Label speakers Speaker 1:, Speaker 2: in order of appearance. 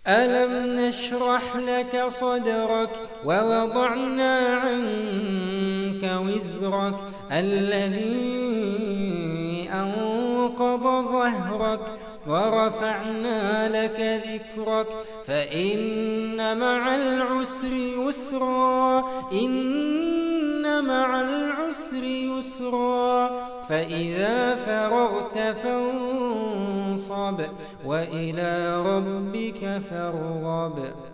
Speaker 1: ألم نشرح لك صدرك ووضعنا عنك وزرك الذي أنقض ظهرك ورفعنا لك ذكرك فإن مع العسر يسرا إن مع العسر يسرا فإذا فرغت فانصب وإلى ربك فارغب.